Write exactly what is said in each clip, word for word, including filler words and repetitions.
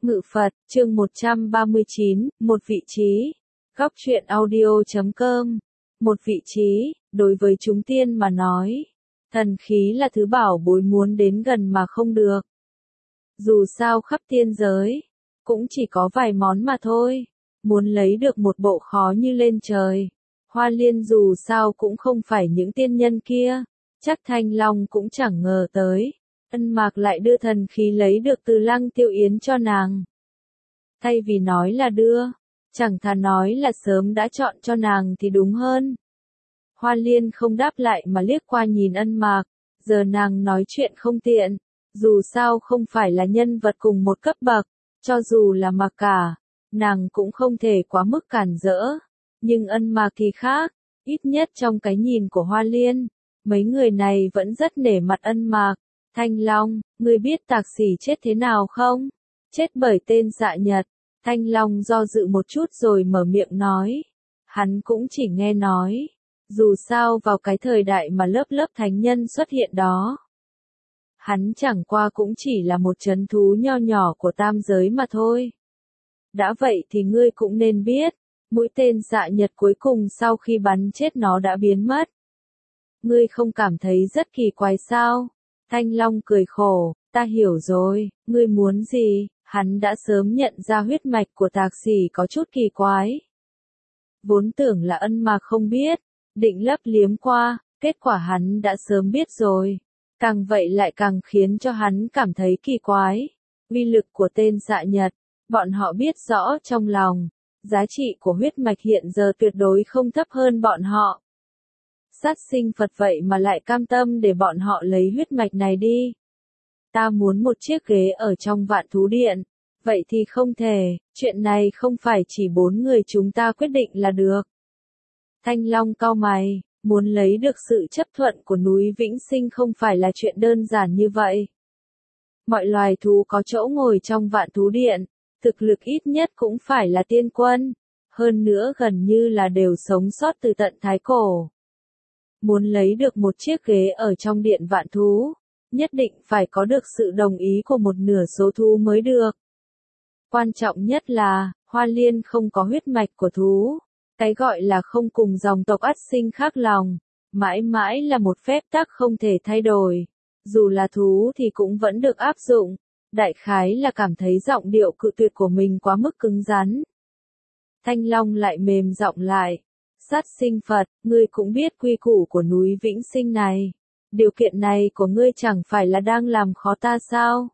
Ngự Phật, chương một trăm ba mươi chín, một vị trí. Góc truyện audio chấm com. Một vị trí, đối với chúng tiên mà nói, thần khí là thứ bảo bối muốn đến gần mà không được. Dù sao khắp tiên giới, cũng chỉ có vài món mà thôi. Muốn lấy được một bộ khó như lên trời. Hoa Liên dù sao cũng không phải những tiên nhân kia, chắc Thanh Long cũng chẳng ngờ tới. Ân Mạc lại đưa thần khí lấy được từ Lăng Tiêu Yến cho nàng. Thay vì nói là đưa, chẳng thà nói là sớm đã chọn cho nàng thì đúng hơn. Hoa Liên không đáp lại mà liếc qua nhìn Ân Mạc, giờ nàng nói chuyện không tiện, dù sao không phải là nhân vật cùng một cấp bậc, cho dù là Mạc cả, nàng cũng không thể quá mức cản rỡ. Nhưng Ân Mạc thì khác, ít nhất trong cái nhìn của Hoa Liên, mấy người này vẫn rất nể mặt Ân Mạc. Thanh Long, ngươi biết Tạc Sỉ chết thế nào không? Chết bởi tên Dạ Nhật. Thanh Long do dự một chút rồi mở miệng nói. Hắn cũng chỉ nghe nói. Dù sao vào cái thời đại mà lớp lớp thánh nhân xuất hiện đó, hắn chẳng qua cũng chỉ là một trấn thú nho nhỏ của tam giới mà thôi. Đã vậy thì ngươi cũng nên biết, mũi tên Dạ Nhật cuối cùng sau khi bắn chết nó đã biến mất. Ngươi không cảm thấy rất kỳ quái sao? Thanh Long cười khổ, ta hiểu rồi, ngươi muốn gì? Hắn đã sớm nhận ra huyết mạch của Tạc Sỉ có chút kỳ quái. Vốn tưởng là Ân Mạc không biết, định lấp liếm qua, kết quả hắn đã sớm biết rồi. Càng vậy lại càng khiến cho hắn cảm thấy kỳ quái. Uy lực của tên Dạ Nhật, bọn họ biết rõ trong lòng, giá trị của huyết mạch hiện giờ tuyệt đối không thấp hơn bọn họ. Sát sinh Phật vậy mà lại cam tâm để bọn họ lấy huyết mạch này đi. Ta muốn một chiếc ghế ở trong Vạn Thú Điện. Vậy thì không thể, chuyện này không phải chỉ bốn người chúng ta quyết định là được. Thanh Long cau mày, muốn lấy được sự chấp thuận của núi Vĩnh Sinh không phải là chuyện đơn giản như vậy. Mọi loài thú có chỗ ngồi trong Vạn Thú Điện, thực lực ít nhất cũng phải là tiên quân, hơn nữa gần như là đều sống sót từ tận thái cổ. Muốn lấy được một chiếc ghế ở trong điện vạn thú, nhất định phải có được sự đồng ý của một nửa số thú mới được. Quan trọng nhất là, Hoa Liên không có huyết mạch của thú. Cái gọi là không cùng dòng tộc ắt sinh khác lòng, mãi mãi là một phép tắc không thể thay đổi. Dù là thú thì cũng vẫn được áp dụng. Đại khái là cảm thấy giọng điệu cự tuyệt của mình quá mức cứng rắn. Thanh Long lại mềm giọng lại. Sát sinh Phật, ngươi cũng biết quy củ của núi Vĩnh Sinh này. Điều kiện này của ngươi chẳng phải là đang làm khó ta sao?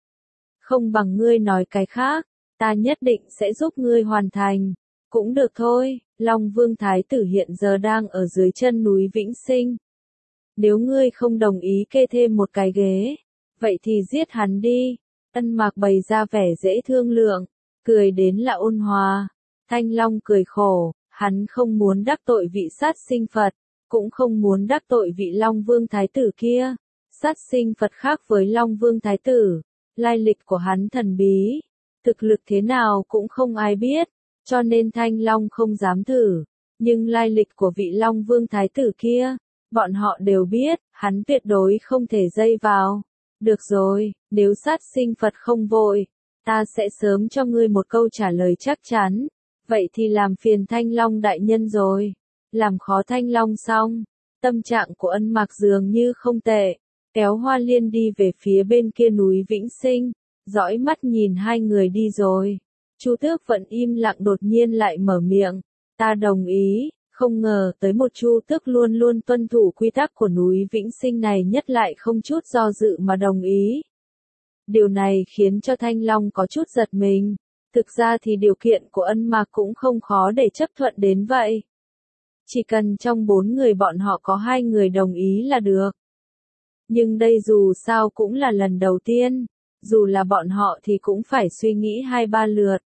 Không bằng ngươi nói cái khác, ta nhất định sẽ giúp ngươi hoàn thành. Cũng được thôi, Long Vương Thái tử hiện giờ đang ở dưới chân núi Vĩnh Sinh. Nếu ngươi không đồng ý kê thêm một cái ghế, vậy thì giết hắn đi. Ân Mạc bày ra vẻ dễ thương lượng, cười đến là ôn hòa. Thanh Long cười khổ. Hắn không muốn đắc tội vị sát sinh Phật, cũng không muốn đắc tội vị Long Vương Thái tử kia. Sát sinh Phật khác với Long Vương Thái tử, lai lịch của hắn thần bí, thực lực thế nào cũng không ai biết, cho nên Thanh Long không dám thử. Nhưng lai lịch của vị Long Vương Thái tử kia, bọn họ đều biết, hắn tuyệt đối không thể dây vào. Được rồi, nếu sát sinh Phật không vội, ta sẽ sớm cho ngươi một câu trả lời chắc chắn. Vậy thì làm phiền Thanh Long đại nhân rồi. Làm khó Thanh Long xong, tâm trạng của Ân Mạc dường như không tệ, kéo Hoa Liên đi về phía bên kia núi Vĩnh Sinh, dõi mắt nhìn hai người đi rồi. Chu Tước vẫn im lặng đột nhiên lại mở miệng, ta đồng ý, không ngờ tới một Chu Tước luôn luôn tuân thủ quy tắc của núi Vĩnh Sinh này nhất lại không chút do dự mà đồng ý. Điều này khiến cho Thanh Long có chút giật mình. Thực ra thì điều kiện của Ân Mạc cũng không khó để chấp thuận đến vậy. Chỉ cần trong bốn người bọn họ có hai người đồng ý là được. Nhưng đây dù sao cũng là lần đầu tiên, dù là bọn họ thì cũng phải suy nghĩ hai ba lượt.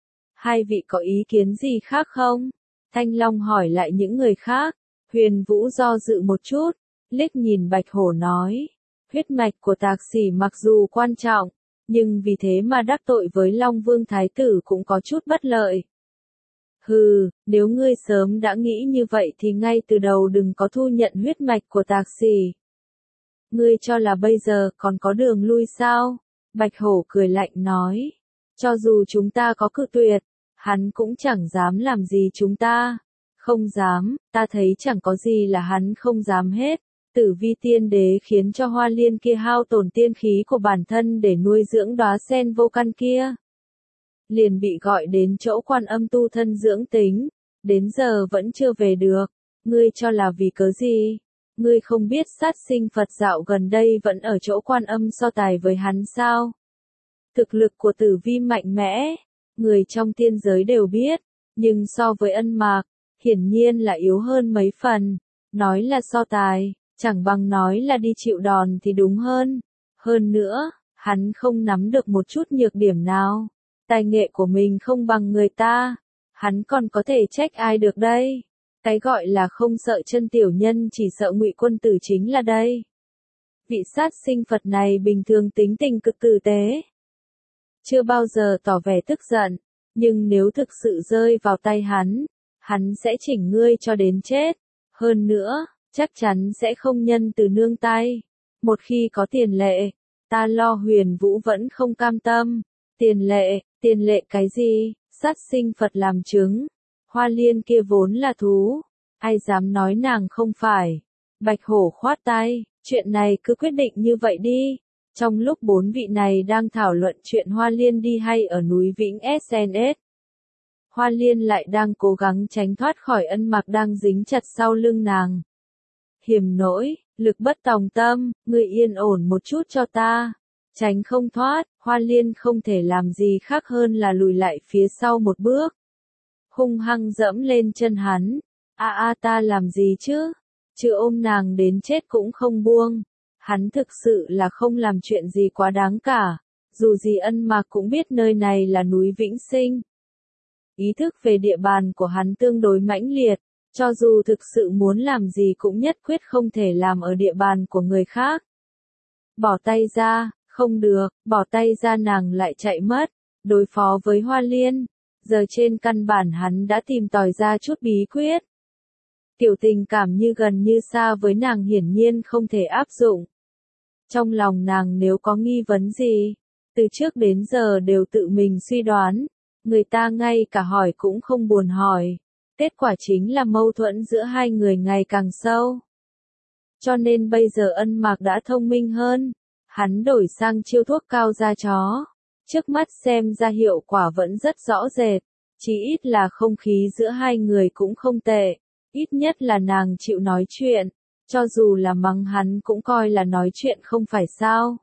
Hai vị có ý kiến gì khác không? Thanh Long hỏi lại những người khác. Huyền Vũ do dự một chút, liếc nhìn Bạch Hổ nói. Huyết mạch của Tạc Sỉ mặc dù quan trọng, nhưng vì thế mà đắc tội với Long Vương Thái tử cũng có chút bất lợi. Hừ, nếu ngươi sớm đã nghĩ như vậy thì ngay từ đầu đừng có thu nhận huyết mạch của Tạc Sỉ. Ngươi cho là bây giờ còn có đường lui sao? Bạch Hổ cười lạnh nói. Cho dù chúng ta có cự tuyệt, hắn cũng chẳng dám làm gì chúng ta. Không dám, ta thấy chẳng có gì là hắn không dám hết. Tử vi tiên đế khiến cho Hoa Liên kia hao tổn tiên khí của bản thân để nuôi dưỡng đóa sen vô căn kia. Liền bị gọi đến chỗ Quan Âm tu thân dưỡng tính, đến giờ vẫn chưa về được. Ngươi cho là vì cớ gì? Ngươi không biết sát sinh Phật dạo gần đây vẫn ở chỗ Quan Âm so tài với hắn sao? Thực lực của Tử vi mạnh mẽ, người trong tiên giới đều biết, nhưng so với Ân Mạc, hiển nhiên là yếu hơn mấy phần. Nói là so tài, chẳng bằng nói là đi chịu đòn thì đúng hơn. Hơn nữa, hắn không nắm được một chút nhược điểm nào. Tài nghệ của mình không bằng người ta, hắn còn có thể trách ai được đây? Cái gọi là không sợ chân tiểu nhân chỉ sợ Ngụy quân tử chính là đây. Vị sát sinh Phật này bình thường tính tình cực tử tế, chưa bao giờ tỏ vẻ tức giận, nhưng nếu thực sự rơi vào tay hắn, hắn sẽ chỉnh ngươi cho đến chết. Hơn nữa, chắc chắn sẽ không nhân từ nương tay. Một khi có tiền lệ, ta Lo Huyền Vũ vẫn không cam tâm. Tiền lệ, tiền lệ cái gì? Sát sinh Phật làm chứng. Hoa Liên kia vốn là thú, ai dám nói nàng không phải. Bạch Hổ khoát tay, chuyện này cứ quyết định như vậy đi. Trong lúc bốn vị này đang thảo luận chuyện Hoa Liên đi hay ở núi Vĩnh ét en ét, Hoa Liên lại đang cố gắng tránh thoát khỏi Ân Mạc đang dính chặt sau lưng nàng. Hiểm nỗi, lực bất tòng tâm, ngươi yên ổn một chút cho ta. Tránh không thoát, Hoa Liên không thể làm gì khác hơn là lùi lại phía sau một bước. Hung hăng dẫm lên chân hắn. A a ta làm gì chứ? Chứ ôm nàng đến chết cũng không buông. Hắn thực sự là không làm chuyện gì quá đáng cả. Dù gì Ân Mạc cũng biết nơi này là núi Vĩnh Sinh. Ý thức về địa bàn của hắn tương đối mãnh liệt. Cho dù thực sự muốn làm gì cũng nhất quyết không thể làm ở địa bàn của người khác. Bỏ tay ra, không được, bỏ tay ra nàng lại chạy mất. Đối phó với Hoa Liên, giờ trên căn bản hắn đã tìm tòi ra chút bí quyết. Kiểu tình cảm như gần như xa với nàng hiển nhiên không thể áp dụng. Trong lòng nàng nếu có nghi vấn gì, từ trước đến giờ đều tự mình suy đoán, người ta ngay cả hỏi cũng không buồn hỏi. Kết quả chính là mâu thuẫn giữa hai người ngày càng sâu. Cho nên bây giờ Ân Mạc đã thông minh hơn, hắn đổi sang chiêu thuốc cao da chó. Trước mắt xem ra hiệu quả vẫn rất rõ rệt, chỉ ít là không khí giữa hai người cũng không tệ, ít nhất là nàng chịu nói chuyện, cho dù là mắng hắn cũng coi là nói chuyện không phải sao.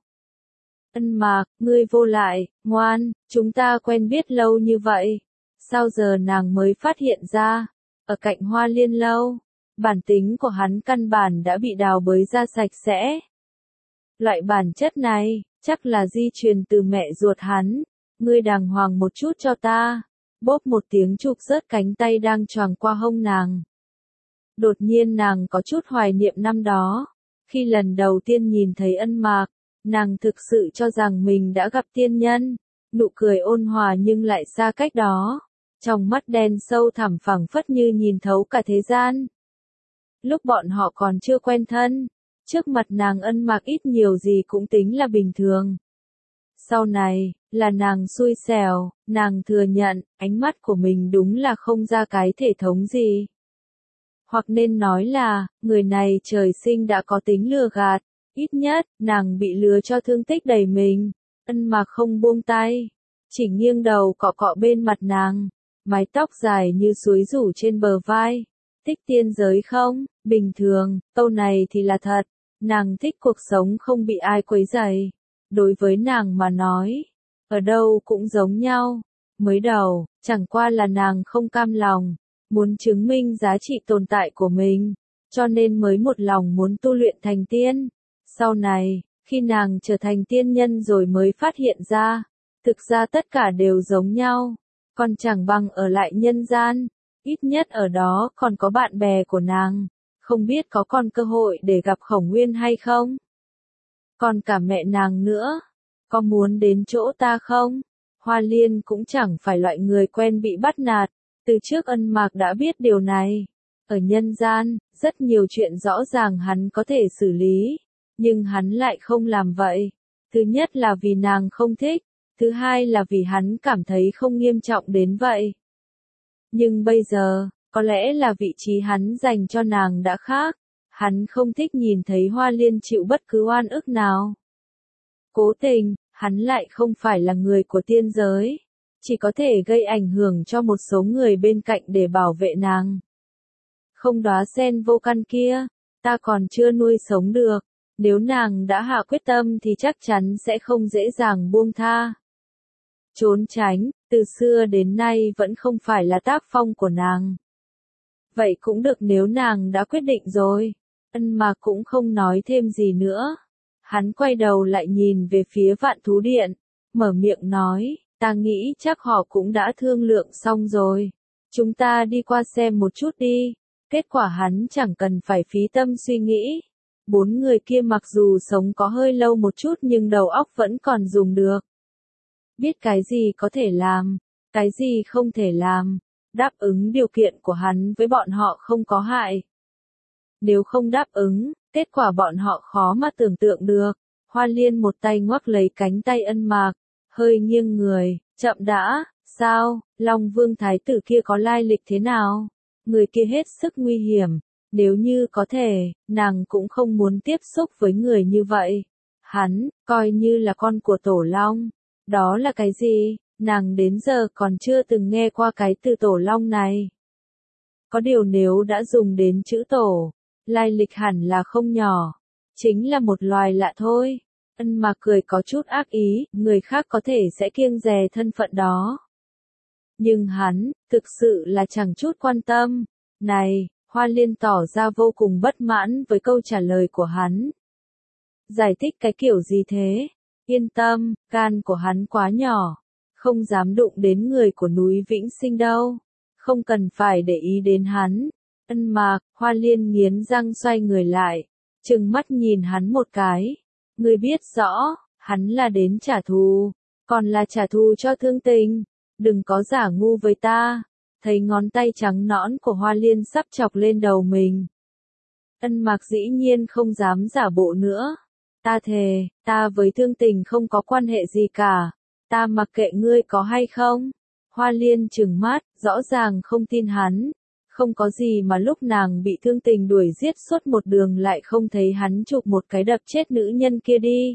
Ân Mạc, ngươi vô lại, ngoan, chúng ta quen biết lâu như vậy, sao giờ nàng mới phát hiện ra, ở cạnh Hoa Liên lâu, bản tính của hắn căn bản đã bị đào bới ra sạch sẽ. Loại bản chất này, chắc là di truyền từ mẹ ruột hắn, ngươi đàng hoàng một chút cho ta. Bốp một tiếng chụp rớt cánh tay đang choàng qua hông nàng. Đột nhiên nàng có chút hoài niệm năm đó, khi lần đầu tiên nhìn thấy Ân Mạc, nàng thực sự cho rằng mình đã gặp tiên nhân, nụ cười ôn hòa nhưng lại xa cách đó, trong mắt đen sâu thẳm phẳng phất như nhìn thấu cả thế gian. Lúc bọn họ còn chưa quen thân, trước mặt nàng Ân Mạc ít nhiều gì cũng tính là bình thường. Sau này, là nàng xui xẻo, nàng thừa nhận, ánh mắt của mình đúng là không ra cái thể thống gì. Hoặc nên nói là, người này trời sinh đã có tính lừa gạt, ít nhất, nàng bị lừa cho thương tích đầy mình. Ân Mạc không buông tay, chỉ nghiêng đầu cọ cọ bên mặt nàng, mái tóc dài như suối rủ trên bờ vai. Thích tiên giới không? Bình thường, câu này thì là thật, nàng thích cuộc sống không bị ai quấy rầy. Đối với nàng mà nói, ở đâu cũng giống nhau. Mới đầu, chẳng qua là nàng không cam lòng, muốn chứng minh giá trị tồn tại của mình, cho nên mới một lòng muốn tu luyện thành tiên. Sau này, khi nàng trở thành tiên nhân rồi mới phát hiện ra, thực ra tất cả đều giống nhau, còn chẳng bằng ở lại nhân gian, ít nhất ở đó còn có bạn bè của nàng, không biết có còn cơ hội để gặp Khổng Nguyên hay không? Còn cả mẹ nàng nữa, có muốn đến chỗ ta không? Hoa Liên cũng chẳng phải loại người quen bị bắt nạt, từ trước Ân Mạc đã biết điều này. Ở nhân gian, rất nhiều chuyện rõ ràng hắn có thể xử lý, nhưng hắn lại không làm vậy. Thứ nhất là vì nàng không thích, Thứ hai là vì hắn cảm thấy không nghiêm trọng đến vậy. Nhưng bây giờ, có lẽ là vị trí hắn dành cho nàng đã khác. Hắn không thích nhìn thấy Hoa Liên chịu bất cứ oan ức nào. Cố tình, hắn lại không phải là người của tiên giới. Chỉ có thể gây ảnh hưởng cho một số người bên cạnh để bảo vệ nàng. Không, đóa sen vô căn kia, ta còn chưa nuôi sống được. Nếu nàng đã hạ quyết tâm thì chắc chắn sẽ không dễ dàng buông tha. Trốn tránh, từ xưa đến nay vẫn không phải là tác phong của nàng. Vậy cũng được nếu nàng đã quyết định rồi. Ân Mạc cũng không nói thêm gì nữa. Hắn quay đầu lại nhìn về phía Vạn Thú Điện, mở miệng nói, ta nghĩ chắc họ cũng đã thương lượng xong rồi. Chúng ta đi qua xem một chút đi. Kết quả hắn chẳng cần phải phí tâm suy nghĩ. Bốn người kia mặc dù sống có hơi lâu một chút nhưng đầu óc vẫn còn dùng được. Biết cái gì có thể làm, cái gì không thể làm, đáp ứng điều kiện của hắn với bọn họ không có hại. Nếu không đáp ứng, kết quả bọn họ khó mà tưởng tượng được. Hoa Liên một tay ngoắc lấy cánh tay Ân Mạc, hơi nghiêng người, chậm đã, sao, Long Vương Thái tử kia có lai lịch thế nào? Người kia hết sức nguy hiểm, nếu như có thể, nàng cũng không muốn tiếp xúc với người như vậy. Hắn, coi như là con của Tổ Long. Đó là cái gì? Nàng đến giờ còn chưa từng nghe qua cái từ Tổ Long này. Có điều nếu đã dùng đến chữ Tổ, lai lịch hẳn là không nhỏ. Chính là một loài lạ thôi. Ân Mạc cười có chút ác ý, người khác có thể sẽ kiêng dè thân phận đó. Nhưng hắn, thực sự là chẳng chút quan tâm. Này, Hoa Liên tỏ ra vô cùng bất mãn với câu trả lời của hắn. Giải thích cái kiểu gì thế? Yên tâm, gan của hắn quá nhỏ. Không dám đụng đến người của núi Vĩnh Sinh đâu. Không cần phải để ý đến hắn. Ân Mạc, Hoa Liên nghiến răng xoay người lại. Trừng mắt nhìn hắn một cái. Ngươi biết rõ, hắn là đến trả thù. Còn là trả thù cho Thương Tình. Đừng có giả ngu với ta. Thấy ngón tay trắng nõn của Hoa Liên sắp chọc lên đầu mình. Ân Mạc dĩ nhiên không dám giả bộ nữa. Ta thề, ta với Thương Tình không có quan hệ gì cả. Ta mặc kệ ngươi có hay không. Hoa Liên trừng mắt, rõ ràng không tin hắn. Không có gì mà lúc nàng bị Thương Tình đuổi giết suốt một đường lại không thấy hắn chụp một cái đập chết nữ nhân kia đi.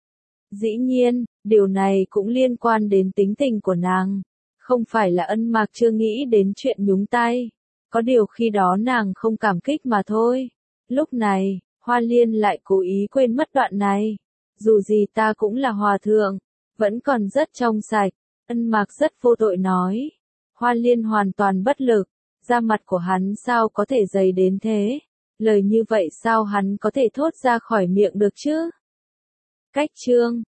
Dĩ nhiên, điều này cũng liên quan đến tính tình của nàng. Không phải là Ân Mạc chưa nghĩ đến chuyện nhúng tay. Có điều khi đó nàng không cảm kích mà thôi. Lúc này, Hoa Liên lại cố ý quên mất đoạn này. Dù gì ta cũng là hòa thượng, vẫn còn rất trong sạch. Ân Mạc rất vô tội nói. Hoa Liên hoàn toàn bất lực. Da mặt của hắn sao có thể dày đến thế? Lời như vậy sao hắn có thể thốt ra khỏi miệng được chứ? Cách chương